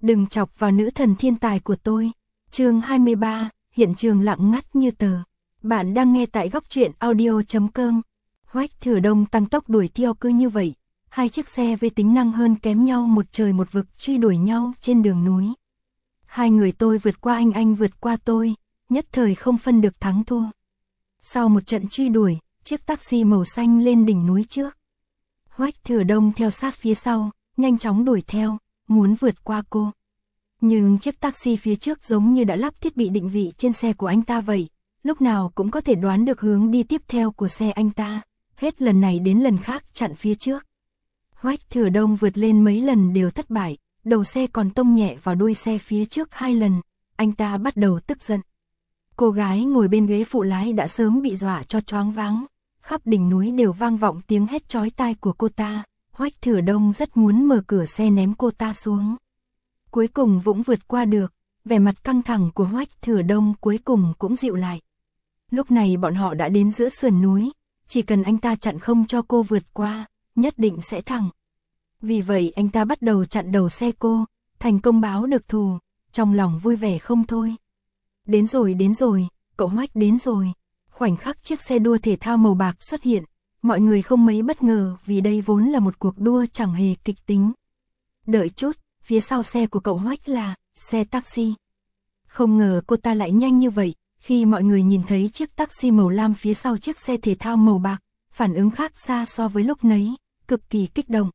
Đừng chọc vào nữ thần thiên tài của tôi. Chương 23, hiện trường lặng ngắt như tờ. Bạn đang nghe tại góc truyện audio.com. Hoách Thừa Đông tăng tốc đuổi theo cứ như vậy. Hai chiếc xe với tính năng hơn kém nhau một trời một vực truy đuổi nhau trên đường núi. Hai người tôi vượt qua anh vượt qua tôi, nhất thời không phân được thắng thua. Sau một trận truy đuổi, chiếc taxi màu xanh lên đỉnh núi trước. Hoách Thừa Đông theo sát phía sau, nhanh chóng đuổi theo, muốn vượt qua cô. Nhưng chiếc taxi phía trước giống như đã lắp thiết bị định vị trên xe của anh ta vậy, lúc nào cũng có thể đoán được hướng đi tiếp theo của xe anh ta, hết lần này đến lần khác chặn phía trước. Hoách Thừa Đông vượt lên mấy lần đều thất bại, đầu xe còn tông nhẹ vào đuôi xe phía trước 2 lần, anh ta bắt đầu tức giận. Cô gái ngồi bên ghế phụ lái đã sớm bị dọa cho choáng váng, khắp đỉnh núi đều vang vọng tiếng hét chói tai của cô ta. Hoách Thừa Đông rất muốn mở cửa xe ném cô ta xuống. Cuối cùng Vũng vượt qua được, vẻ mặt căng thẳng của Hoách Thừa Đông cuối cùng cũng dịu lại. Lúc này bọn họ đã đến giữa sườn núi, chỉ cần anh ta chặn không cho cô vượt qua, nhất định sẽ thắng. Vì vậy anh ta bắt đầu chặn đầu xe cô, thành công báo được thù, trong lòng vui vẻ không thôi. Đến rồi, cậu Hoách đến rồi. Khoảnh khắc chiếc xe đua thể thao màu bạc xuất hiện, mọi người không mấy bất ngờ vì đây vốn là một cuộc đua chẳng hề kịch tính. Đợi chút, phía sau xe của cậu Hoách là xe taxi. Không ngờ cô ta lại nhanh như vậy, khi mọi người nhìn thấy chiếc taxi màu lam phía sau chiếc xe thể thao màu bạc, phản ứng khác xa so với lúc nấy, cực kỳ kích động.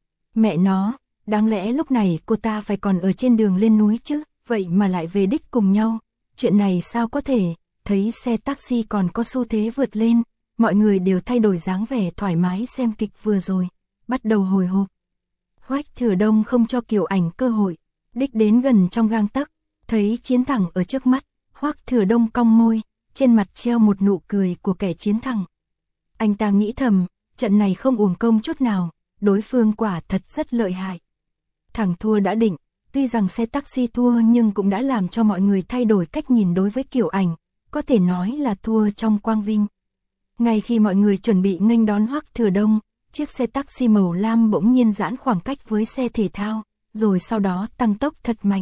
Mẹ nó, đáng lẽ lúc này cô ta phải còn ở trên đường lên núi chứ, vậy mà lại về đích cùng nhau. Chuyện này sao có thể, thấy xe taxi còn có xu thế vượt lên, mọi người đều thay đổi dáng vẻ thoải mái xem kịch vừa rồi, bắt đầu hồi hộp. Hoách Thừa Đông không cho Kiều Ảnh cơ hội, đích đến gần trong gang tấc, thấy chiến thắng ở trước mắt, Hoách Thừa Đông cong môi, trên mặt treo một nụ cười của kẻ chiến thắng. Anh ta nghĩ thầm, trận này không uổng công chút nào, đối phương quả thật rất lợi hại. Thằng thua đã định, tuy rằng xe taxi thua nhưng cũng đã làm cho mọi người thay đổi cách nhìn đối với Kiều Ảnh, có thể nói là thua trong quang vinh. Ngay khi mọi người chuẩn bị nghênh đón Hoách Thừa Đông, chiếc xe taxi màu lam bỗng nhiên giãn khoảng cách với xe thể thao, rồi sau đó tăng tốc thật mạnh.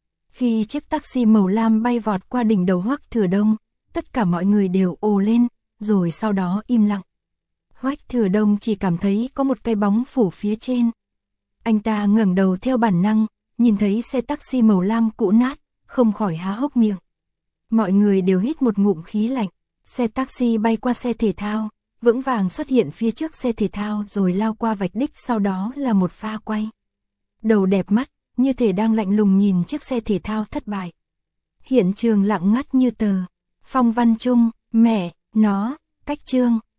Khi chiếc taxi màu lam bay vọt qua đỉnh đầu Hoách Thừa Đông, tất cả mọi người đều ồ lên, rồi sau đó im lặng. Hoách Thừa Đông chỉ cảm thấy có một cái bóng phủ phía trên. Anh ta ngẩng đầu theo bản năng, nhìn thấy xe taxi màu lam cũ nát, không khỏi há hốc miệng. Mọi người đều hít một ngụm khí lạnh, xe taxi bay qua xe thể thao, vững vàng xuất hiện phía trước xe thể thao rồi lao qua vạch đích, sau đó là một pha quay. Đầu đẹp mắt, như thể đang lạnh lùng nhìn chiếc xe thể thao thất bại. Hiện trường lặng ngắt như tờ. Phong Văn Trung, mẹ, nó, cách chương.